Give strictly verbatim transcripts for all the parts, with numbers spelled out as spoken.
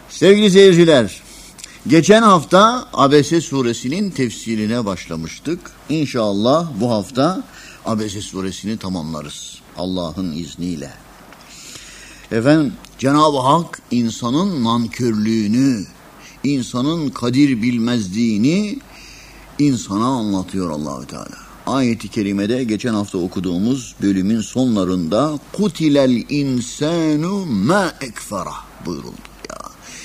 Sevgili seyirciler, geçen hafta Abese suresinin tefsirine başlamıştık. İnşallah bu hafta Abese suresini tamamlarız Allah'ın izniyle. Efendim, Cenab-ı Hak insanın nankörlüğünü, insanın kadir bilmezliğini insana anlatıyor Allahu Teala. Ayet-i kerimede geçen hafta okuduğumuz bölümün sonlarında kutilel insanu ma ekfera buyuruldu. Ya,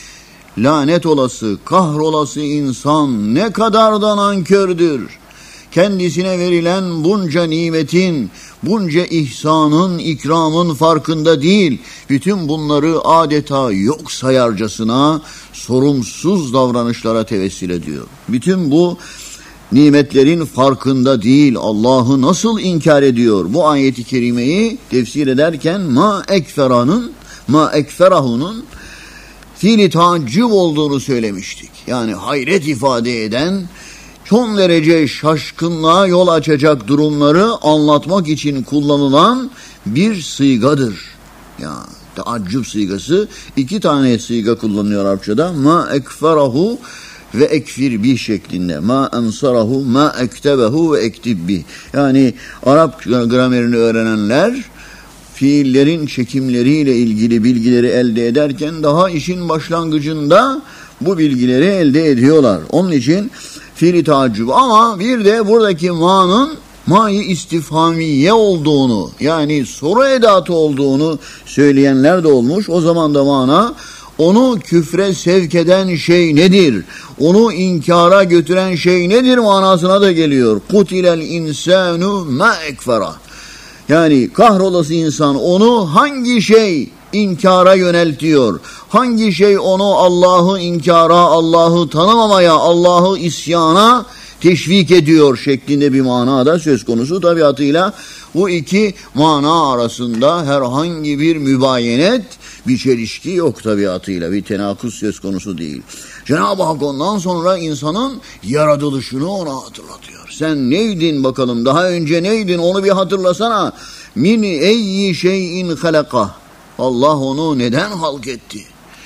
lanet olası, kahrolası insan ne kadar da nankördür. Kendisine verilen bunca nimetin, bunca ihsanın, ikramın farkında değil. Bütün bunları adeta yok sayarcasına sorumsuz davranışlara tevessül ediyor. Bütün bu nimetlerin farkında değil. Allah'ı nasıl inkar ediyor? Bu ayeti kerimeyi tefsir ederken ma ekferanın, ma ekferahunun fiili taaccüp olduğunu söylemiştik. Yani hayret ifade eden, son derece şaşkınlığa yol açacak durumları anlatmak için kullanılan bir sıygadır. Ya taaccüp sıygası, iki tane sıyga kullanıyor Arapçada. Ma ekferahu ve ekfir bih şeklinde. Ma ensarahu, ma ektebehu ve ektib bih. Yani Arap gramerini öğrenenler fiillerin çekimleriyle ilgili bilgileri elde ederken daha işin başlangıcında bu bilgileri elde ediyorlar. Onun için fiili taaccüp, ama bir de buradaki ma'nın ma'yı istifhamiye olduğunu, yani soru edatı olduğunu söyleyenler de olmuş. O zaman da mana, onu küfre sevk eden şey nedir? Onu inkara götüren şey nedir manasına da geliyor. Kutilel insanu ma ekfera. Yani kahrolası insan, onu hangi şey inkara yöneltiyor? Hangi şey onu Allah'ı inkara, Allah'ı tanımamaya, Allah'ı isyana teşvik ediyor şeklinde bir manada söz konusu. Tabiatıyla bu iki mana arasında herhangi bir mübayenet, bir çelişki yok tabiatıyla. Bir tenakuz söz konusu değil. Cenab-ı Hak ondan sonra insanın yaratılışını ona hatırlatıyor. Sen neydin bakalım? Daha önce neydin? Onu bir hatırlasana. Min eyyi şeyin halaka. Allah onu neden halk etti?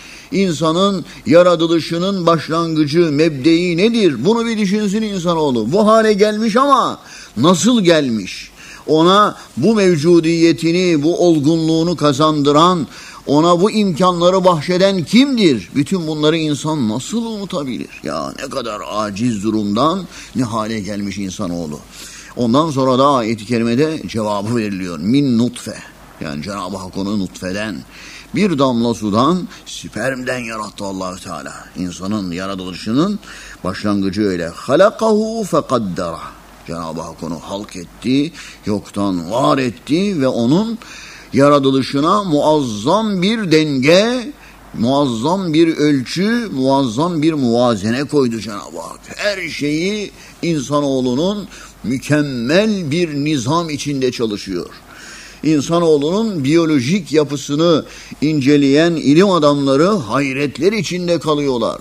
İnsanın yaratılışının başlangıcı, mebdeyi nedir? Bunu bir düşünsün insanoğlu. Bu hale gelmiş ama nasıl gelmiş? Ona bu mevcudiyetini, bu olgunluğunu kazandıran, ona bu imkanları bahşeden kimdir? Bütün bunları insan nasıl unutabilir? Ya ne kadar aciz durumdan ne hale gelmiş insanoğlu. Ondan sonra da ayet-i kerimede cevabı veriliyor. Min nutfe. Yani Cenab-ı Hak onu nutfeden, bir damla sudan, spermden yarattı Allah-u Teala. İnsanın yaratılışının başlangıcı öyle. Halakahu fekaddara. Cenab-ı Hak onu halk etti, yoktan var etti ve onun yaratılışına muazzam bir denge, muazzam bir ölçü, muazzam bir muvazene koydu Cenab-ı Hak. Her şeyi insanoğlunun mükemmel bir nizam içinde çalışıyor. İnsanoğlunun biyolojik yapısını inceleyen ilim adamları hayretler içinde kalıyorlar.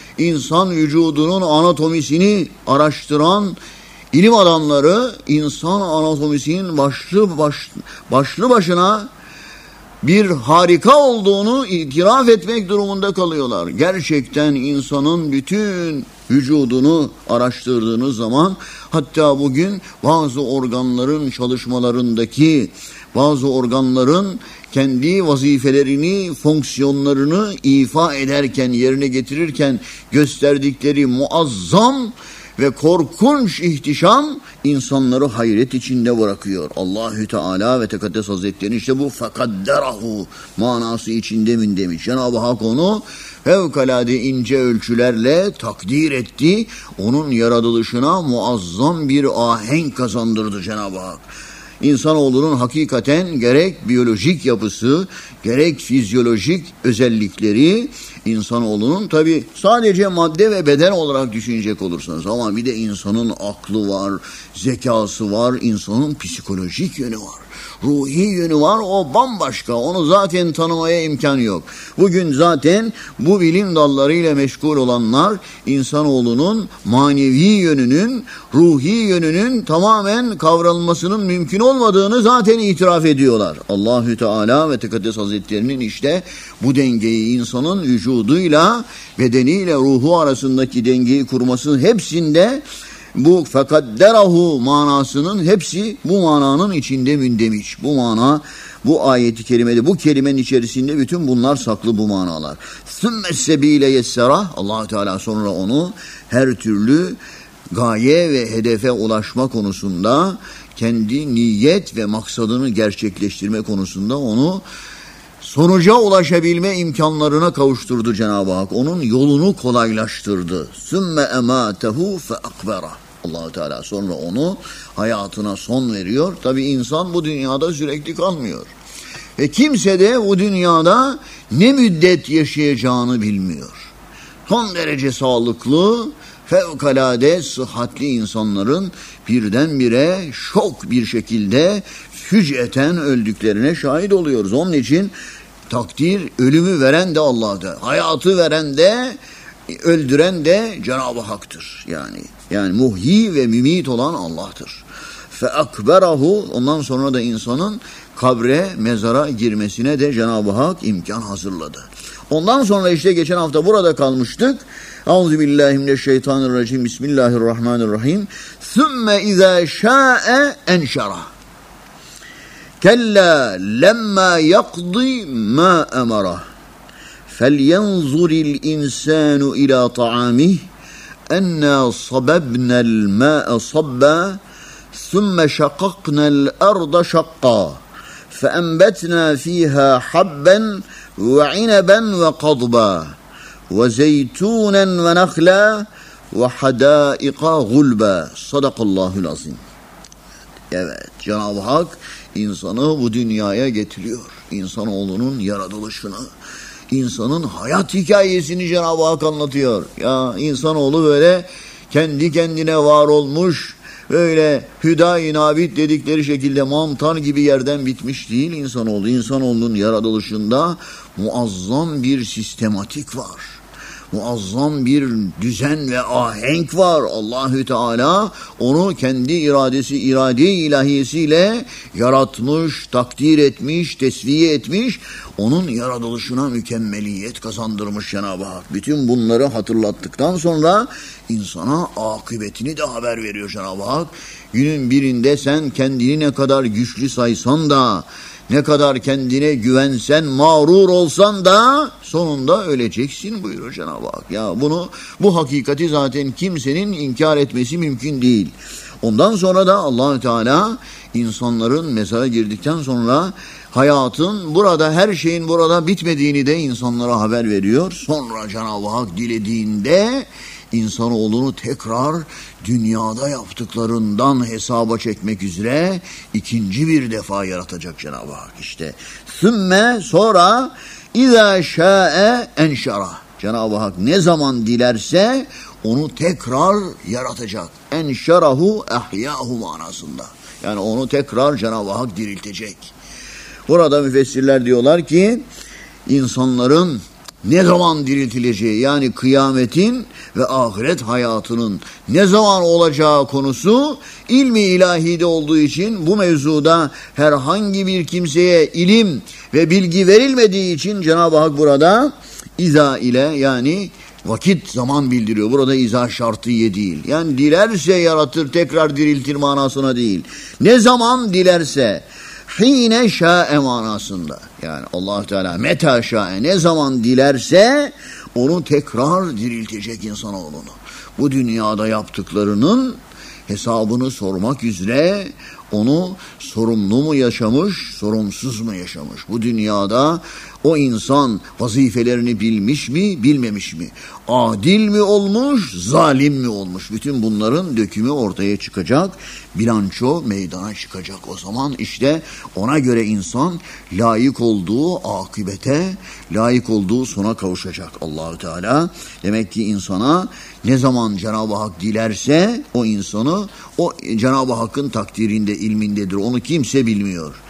İnsan vücudunun anatomisini araştıran ilim adamları insan anatomisinin başlı, baş, başlı başına bir harika olduğunu itiraf etmek durumunda kalıyorlar. Gerçekten insanın bütün vücudunu araştırdığınız zaman, hatta bugün bazı organların çalışmalarındaki, bazı organların kendi vazifelerini, fonksiyonlarını ifa ederken, yerine getirirken gösterdikleri muazzam ve korkunç ihtişam insanları hayret içinde bırakıyor. Allahü Teala ve Tekaddes Hazretleri işte bu fekadderahu manası içinde min demiş. Cenab-ı Hak onu fevkalade ince ölçülerle takdir etti. Onun yaratılışına muazzam bir ahenk kazandırdı Cenab-ı Hak. İnsanoğlunun hakikaten gerek biyolojik yapısı, gerek fizyolojik özellikleri, insanoğlunun tabi sadece madde ve beden olarak düşünecek olursanız, ama bir de insanın aklı var, zekası var, insanın psikolojik yönü var. ruhi yönü var, o bambaşka. Onu zaten tanımaya imkan yok. Bugün zaten bu bilim dallarıyla meşgul olanlar insanoğlunun manevi yönünün, ruhi yönünün tamamen kavranılmasının mümkün olmadığını zaten itiraf ediyorlar. Allahü Teala ve Tekaddes Hazretlerinin işte bu dengeyi insanın vücuduyla, bedeniyle, ruhu arasındaki dengeyi kurmasının hepsinde bu fekadderahu manasının hepsi bu mananın içinde mündemiş. Bu mana, bu ayeti kerimede, bu kelimenin içerisinde bütün bunlar saklı, bu manalar. Sümme sebile yessera, Allah Teala sonra onu her türlü gaye ve hedefe ulaşma konusunda, kendi niyet ve maksadını gerçekleştirme konusunda onu sonuca ulaşabilme imkanlarına kavuşturdu Cenab-ı Hak. Onun yolunu kolaylaştırdı. Sümme emâtehu fe akbera. Allah-u Teala sonra onu hayatına son veriyor. Tabi insan bu dünyada sürekli kalmıyor. Ve kimse de bu dünyada ne müddet yaşayacağını bilmiyor. Son derece sağlıklı, fevkalade sıhhatli insanların birdenbire şok bir şekilde füc'eten öldüklerine şahit oluyoruz. Onun için takdir, ölümü veren de Allah'tır. Hayatı veren de, öldüren de Cenab-ı Hak'tır. Yani yani muhyi ve mümit olan Allah'tır. Fe akberahu, ondan sonra da insanın kabre, mezara girmesine de Cenab-ı Hak imkan hazırladı. Ondan sonra işte geçen hafta burada kalmıştık. Euzubillahimineşşeytanirracim. Bismillahirrahmanirrahim. Sümme izâ şâe enşerah. Kella lemma yakdi ma emarah. Felyanzuril insanu ila ta'amih. Enna sababnal ma'a sabba. Sümme şakaknal arda şakka. Feenbetna fiha habben ve inaben ve kadba. Ve zeytunen ve nakhla ve hadâika gulba. Sadakallahul azim. Evet, Cenab-ı Hak insanı bu dünyaya getiriyor. İnsanoğlunun yaratılışını, insanın hayat hikayesini Cenab-ı Hak anlatıyor. Ya insanoğlu böyle kendi kendine var olmuş, böyle hüda-i nabit dedikleri şekilde mantar gibi yerden bitmiş değil insanoğlu. İnsanoğlunun yaratılışında muazzam bir sistematik var. Muazzam bir düzen ve ahenk var. Allahü Teala onu kendi iradesi, irade-i ilahiyesiyle yaratmış, takdir etmiş, tesviye etmiş. Onun yaratılışına mükemmeliyet kazandırmış Cenab-ı Hak. Bütün bunları hatırlattıktan sonra insana akıbetini de haber veriyor Cenab-ı Hak. Günün birinde sen kendini ne kadar güçlü saysan da, ne kadar kendine güvensen, mağrur olsan da sonunda öleceksin buyuruyor Cenab-ı Hak. Ya bunu, bu hakikati zaten kimsenin inkar etmesi mümkün değil. Ondan sonra da Allah-u Teala insanların mezara girdikten sonra hayatın burada, her şeyin burada bitmediğini de insanlara haber veriyor. Sonra Cenab-ı Hak dilediğinde insanoğlunu tekrar dünyada yaptıklarından hesaba çekmek üzere ikinci bir defa yaratacak Cenab-ı Hak. İşte sümme, sonra izâ şâe enşerah. Cenab-ı Hak ne zaman dilerse onu tekrar yaratacak. Enşerahu ehyâhu manasında. Yani onu tekrar Cenab-ı Hak diriltecek. Burada müfessirler diyorlar ki insanların ne zaman diriltileceği, yani kıyametin ve ahiret hayatının ne zaman olacağı konusu ilmi ilahide olduğu için bu mevzuda herhangi bir kimseye ilim ve bilgi verilmediği için Cenab-ı Hak burada iza ile, yani vakit, zaman bildiriyor. Burada iza şartiye değil. Yani dilerse yaratır, tekrar diriltir manasına değil. Ne zaman dilerse, hine şa'e manasında. Yani Allah Teala meta şa'e, ne zaman dilerse onu tekrar diriltecek insanoğlunu. Bu dünyada yaptıklarının hesabını sormak üzere onu sorumlu mu yaşamış, sorumsuz mu yaşamış? Bu dünyada o insan vazifelerini bilmiş mi, bilmemiş mi? Adil mi olmuş, zalim mi olmuş? Bütün bunların dökümü ortaya çıkacak, bilanço meydana çıkacak. O zaman işte ona göre insan layık olduğu akibete, layık olduğu sona kavuşacak Allah-u Teala. Demek ki insana ne zaman Cenab-ı Hak dilerse o insanı, o Cenab-ı Hakk'ın takdirinde, ilmindedir. Onu kimse bilmiyor.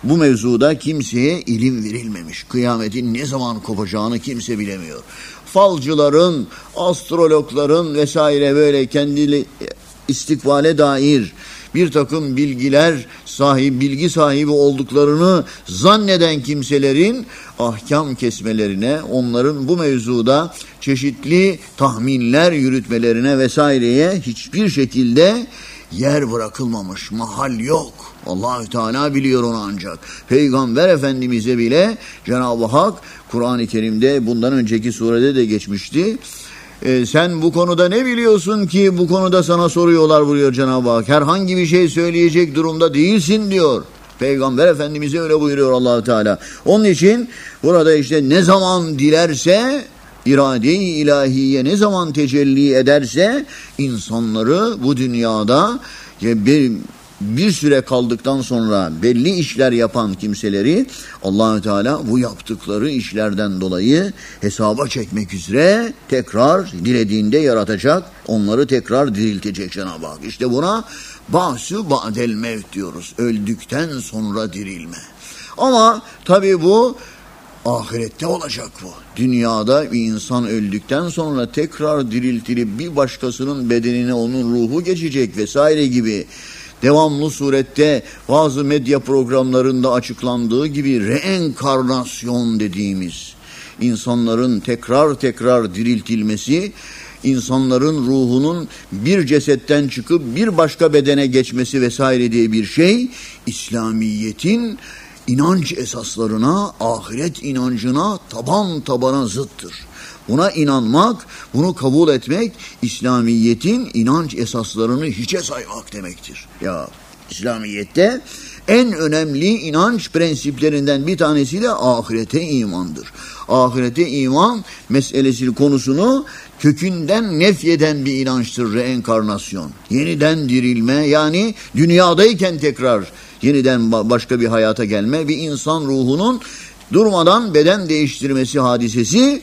bu mevzuda kimseye ilim verilmemiş. Kıyametin ne zaman kopacağını kimse bilemiyor. Falcıların, astrologların vesaire böyle kendi istikbale dair bir takım bilgiler sahibi, bilgi sahibi olduklarını zanneden kimselerin ahkam kesmelerine, onların bu mevzuda çeşitli tahminler yürütmelerine vesaireye hiçbir şekilde yer bırakılmamış, mahal yok. Allah-u Teala biliyor onu ancak. Peygamber Efendimiz'e bile Cenab-ı Hak Kur'an-ı Kerim'de bundan önceki surede de geçmişti. Ee, sen bu konuda ne biliyorsun ki bu konuda sana soruyorlar buyuruyor Cenab-ı Hak. Herhangi bir şey söyleyecek durumda değilsin diyor. Peygamber Efendimiz'e öyle buyuruyor Allah-u Teala. Onun için burada işte ne zaman dilerse, irade-i ilahiye ne zaman tecelli ederse insanları bu dünyada bir, bir süre kaldıktan sonra belli işler yapan kimseleri Allah-u Teala bu yaptıkları işlerden dolayı hesaba çekmek üzere tekrar dilediğinde yaratacak, onları tekrar diriltecek Cenab-ı Hak. İşte buna ba'su ba'del mevt diyoruz. Öldükten sonra dirilme. Ama tabii bu ahirette olacak bu. Dünyada bir insan öldükten sonra tekrar diriltilip bir başkasının bedenine onun ruhu geçecek vesaire gibi devamlı surette bazı medya programlarında açıklandığı gibi reenkarnasyon dediğimiz insanların tekrar tekrar diriltilmesi, insanların ruhunun bir cesetten çıkıp bir başka bedene geçmesi vesaire diye bir şey İslamiyet'in İnanç esaslarına, ahiret inancına taban tabana zıttır. Buna inanmak, bunu kabul etmek, İslamiyet'in inanç esaslarını hiçe saymak demektir. Ya İslamiyet'te en önemli inanç prensiplerinden bir tanesi de ahirete imandır. Ahirete iman meselesi konusunu kökünden nefyeden bir inançtır reenkarnasyon. Yeniden dirilme, yani dünyadayken tekrar yeniden başka bir hayata gelme, bir insan ruhunun durmadan beden değiştirmesi hadisesi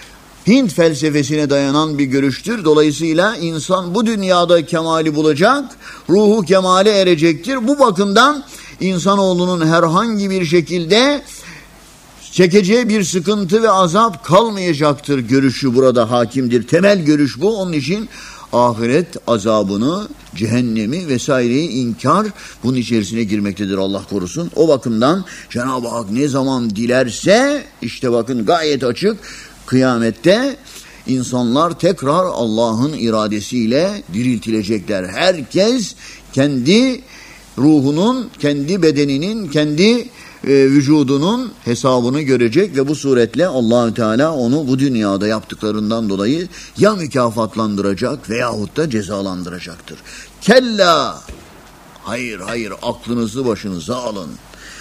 Hint felsefesine dayanan bir görüştür. Dolayısıyla insan bu dünyada kemali bulacak, ruhu kemale erecektir. Bu bakımdan insanoğlunun herhangi bir şekilde çekeceği bir sıkıntı ve azap kalmayacaktır görüşü burada hakimdir. Temel görüş bu. Onun için ahiret azabını, cehennemi vesaireyi inkar bunun içerisine girmektedir, Allah korusun. O bakımdan Cenab-ı Hak ne zaman dilerse, işte bakın gayet açık, kıyamette insanlar tekrar Allah'ın iradesiyle diriltilecekler. Herkes kendi ruhunun, kendi bedeninin, kendi e, vücudunun hesabını görecek ve bu suretle Allah-u Teala onu bu dünyada yaptıklarından dolayı ya mükafatlandıracak veyahut da cezalandıracaktır. Kella, hayır hayır, aklınızı başınıza alın.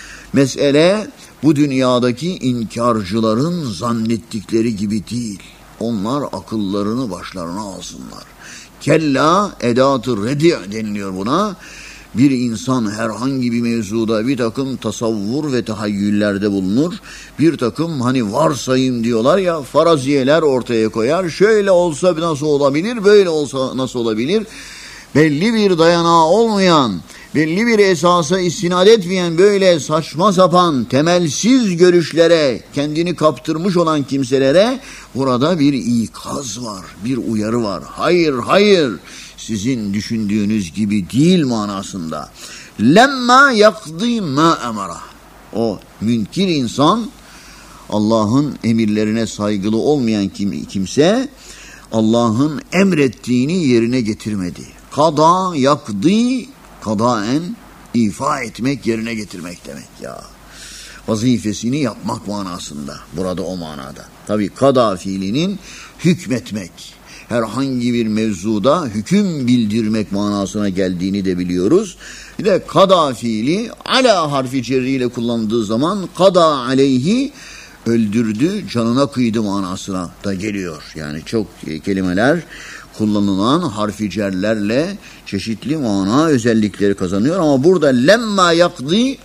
Mesele bu dünyadaki inkarcıların zannettikleri gibi değil. Onlar akıllarını başlarına alsınlar. Kella edat-ı redi' deniliyor buna. Bir insan herhangi bir mevzuda bir takım tasavvur ve tahayyüllerde bulunur. Bir takım hani varsayım diyorlar ya, faraziyeler ortaya koyar. Şöyle olsa nasıl olabilir, böyle olsa nasıl olabilir? Belli bir dayanağı olmayan, belli bir esasa istinad etmeyen böyle saçma sapan, temelsiz görüşlere kendini kaptırmış olan kimselere burada bir ikaz var, bir uyarı var. Hayır, hayır, sizin düşündüğünüz gibi değil manasında. Lemma yakdi ma emara. O münkir insan, Allah'ın emirlerine saygılı olmayan kim, kimse, Allah'ın emrettiğini yerine getirmedi. Kada yakdi, kadaen ifa etmek, yerine getirmek demek ya. Vazifesini yapmak manasında. Burada o manada. Tabii kada fiilinin hükmetmek, herhangi bir mevzuda hüküm bildirmek manasına geldiğini de biliyoruz. Bir de kada fiili ala harfi cerriyle kullanıldığı zaman kada aleyhi, öldürdü, canına kıydı manasına da geliyor. Yani çok kelimeler kullanılan harfi cerlerle çeşitli mana özellikleri kazanıyor. Ama burada lemma yakdi,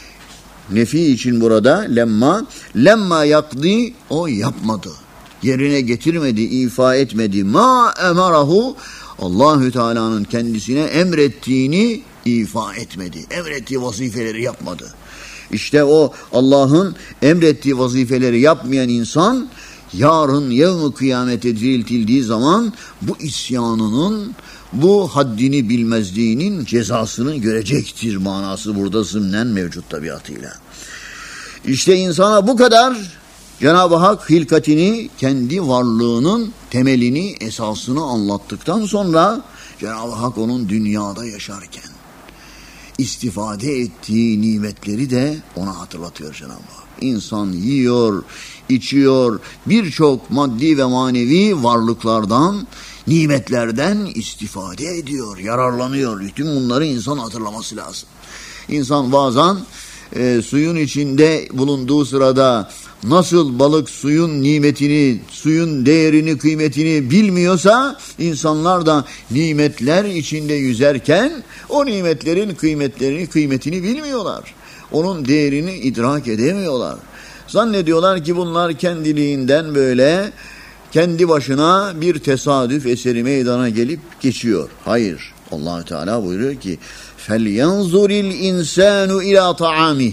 nefi için burada lemma, lemma yakdi, o yapmadı, yerine getirmedi, ifa etmedi. Ma emarahu, Allahü Teala'nın kendisine emrettiğini ifa etmedi. Emrettiği vazifeleri yapmadı. İşte o Allah'ın emrettiği vazifeleri yapmayan insan yarın yevm-i kıyamete diriltildiği zaman bu isyanının, bu haddini bilmezliğinin cezasını görecektir manası burada zımnen mevcut tabiatıyla. İşte insana bu kadar Cenab-ı Hak hilkatini, kendi varlığının temelini, esasını anlattıktan sonra Cenab-ı Hak onun dünyada yaşarken istifade ettiği nimetleri de ona hatırlatıyor Cenab-ı Hak. İnsan yiyor, içiyor, birçok maddi ve manevi varlıklardan, nimetlerden istifade ediyor, yararlanıyor. Bütün bunları insan hatırlaması lazım. İnsan bazen e, suyun içinde bulunduğu sırada nasıl balık suyun nimetini, suyun değerini, kıymetini bilmiyorsa, insanlar da nimetler içinde yüzerken o nimetlerin kıymetlerini, kıymetini bilmiyorlar. Onun değerini idrak edemiyorlar. Zannediyorlar ki bunlar kendiliğinden böyle kendi başına bir tesadüf eseri meydana gelip geçiyor. Hayır. Allah Teala buyuruyor ki فَلْيَنْظُرِ الْاِنْسَانُ اِلَى طَعَامِهِ.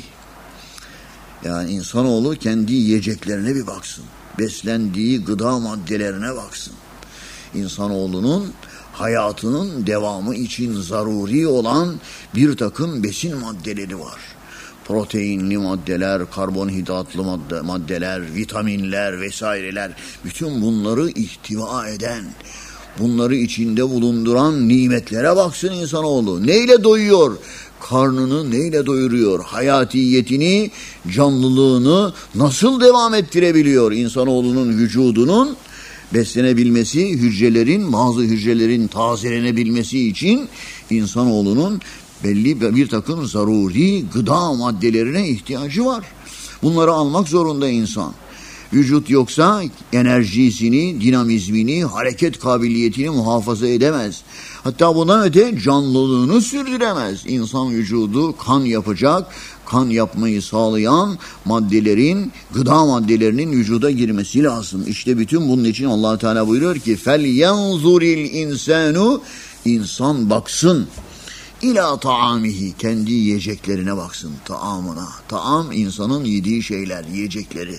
Yani insanoğlu kendi yiyeceklerine bir baksın. Beslendiği gıda maddelerine baksın. İnsanoğlunun hayatının devamı için zaruri olan bir takım besin maddeleri var. Proteinli maddeler, karbonhidratlı madde, maddeler, vitaminler vesaireler. Bütün bunları ihtiva eden, bunları içinde bulunduran nimetlere baksın insanoğlu. Neyle doyuyor? Karnını neyle doyuruyor? Hayatiyetini, canlılığını nasıl devam ettirebiliyor? İnsanoğlunun vücudunun beslenebilmesi, hücrelerin, bazı hücrelerin tazelenebilmesi için insanoğlunun belli bir takım zaruri gıda maddelerine ihtiyacı var. Bunları almak zorunda insan. Vücut yoksa enerjisini, dinamizmini, hareket kabiliyetini muhafaza edemez. Hatta bundan öte canlılığını sürdüremez. İnsan vücudu kan yapacak, kan yapmayı sağlayan maddelerin, gıda maddelerinin vücuda girmesi lazım. İşte bütün bunun için Allah Teala buyuruyor ki فَلْيَنْظُرِ الْاِنْسَانُ. İnsan baksın. İlâ taamihi, kendi yiyeceklerine baksın, taamına. Taam insanın yediği şeyler, yiyecekleri.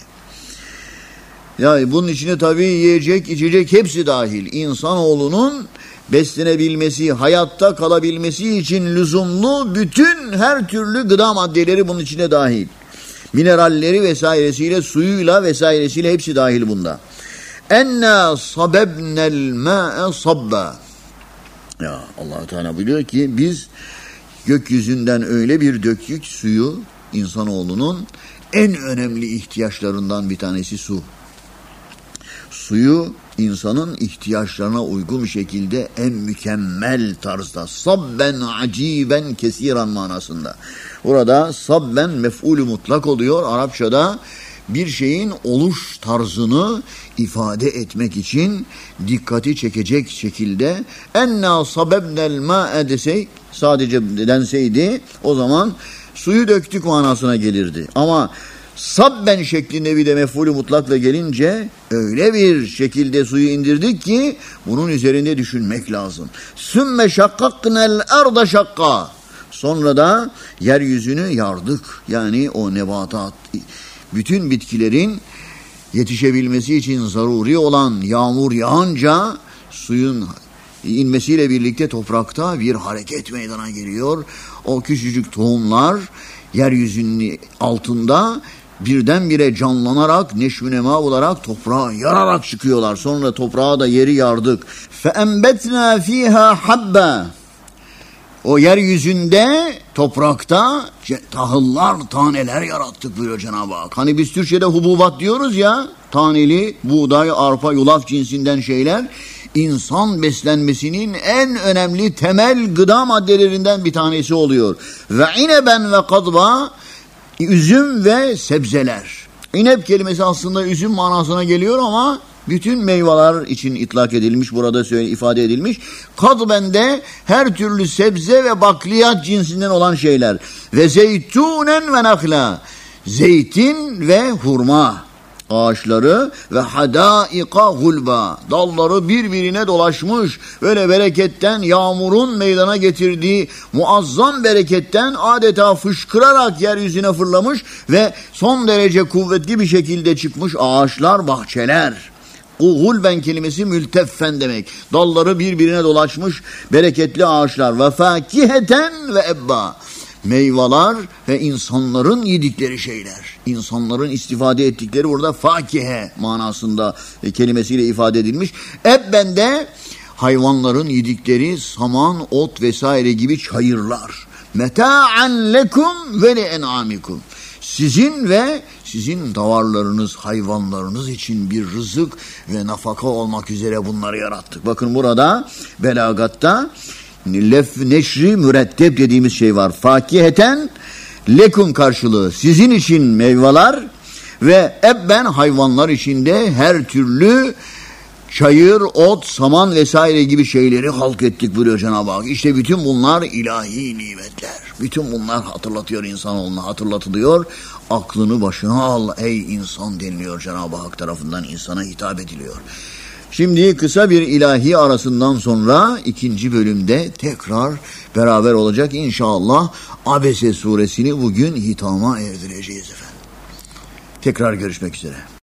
Yani bunun içine tabii yiyecek, içecek hepsi dahil. İnsanoğlunun beslenebilmesi, hayatta kalabilmesi için lüzumlu bütün her türlü gıda maddeleri bunun içine dahil. Mineralleri vesairesiyle, suyuyla vesairesiyle hepsi dahil bunda. Enna sabebnel ma'e sabba. Ya Allah Teala biliyor ki biz gökyüzünden öyle bir döktük suyu, insanoğlunun en önemli ihtiyaçlarından bir tanesi su. Suyu insanın ihtiyaçlarına uygun bir şekilde en mükemmel tarzda sabben aciben kesiran manasında. Burada sabben mef'ulü mutlak oluyor. Arapçada bir şeyin oluş tarzını ifade etmek için dikkati çekecek şekilde enna sabebnel ma'e desek, sadece denseydi o zaman suyu döktük manasına gelirdi. Ama sabben şeklinde bir de mef'ulü mutlakla gelince öyle bir şekilde suyu indirdik ki bunun üzerinde düşünmek lazım. Sümme şakkaknel arda şakka. Sonra da yeryüzünü yardık. Yani o nebatat, bütün bitkilerin yetişebilmesi için zaruri olan yağmur yağınca suyun inmesiyle birlikte toprakta bir hareket meydana geliyor. O küçücük tohumlar yeryüzünün altında birdenbire canlanarak, neşvünema olarak toprağa yararak çıkıyorlar. Sonra toprağa da yeri yardık. فَاَنْبَتْنَا ف۪يهَا حَبَّا. O yeryüzünde, toprakta tahıllar, taneler yarattık buyuruyor Cenab-ı Hak. Hani biz Türkçe'de hububat diyoruz ya, taneli, buğday, arpa, yulaf cinsinden şeyler, insan beslenmesinin en önemli temel gıda maddelerinden bir tanesi oluyor. Ve ineben ve kadba, üzüm ve sebzeler. İnep kelimesi aslında üzüm manasına geliyor ama bütün meyveler için itlak edilmiş, burada söyle, ifade edilmiş. Kadben de her türlü sebze ve bakliyat cinsinden olan şeyler. Ve zeytunen ve nakla, zeytin ve hurma. ağaçları ve hadaika hulba, dalları birbirine dolaşmış, böyle bereketten, yağmurun meydana getirdiği muazzam bereketten adeta fışkırarak yeryüzüne fırlamış ve son derece kuvvetli bir şekilde çıkmış ağaçlar, bahçeler. Bu hulben kelimesi mülteffen demek. Dalları birbirine dolaşmış bereketli ağaçlar. Ve fakiheten ve ebba. Meyveler ve insanların yedikleri şeyler. İnsanların istifade ettikleri burada fakihe manasında kelimesiyle ifade edilmiş. Ebben de hayvanların yedikleri saman, ot vesaire gibi çayırlar. Meta'an lekum ve li en'amikum. Sizin ve sizin davarlarınız, hayvanlarınız için bir rızık ve nafaka olmak üzere bunları yarattık. Bakın burada belagatta lef neşri müretteb dediğimiz şey var. Fakiheten lekum karşılığı sizin için meyveler ve ebben hayvanlar içinde her türlü çayır, ot, saman vesaire gibi şeyleri halk ettik buyuruyor Cenab-ı Hak. İşte bütün bunlar ilahi nimetler. Bütün bunlar hatırlatıyor insanoğluna, hatırlatılıyor. Aklını başına al ey insan deniliyor Cenab-ı Hak tarafından, insana hitap ediliyor. Şimdi kısa bir ilahi arasından sonra ikinci bölümde tekrar beraber olacak inşallah. Abese suresini bugün hitama erdireceğiz efendim. Tekrar görüşmek üzere.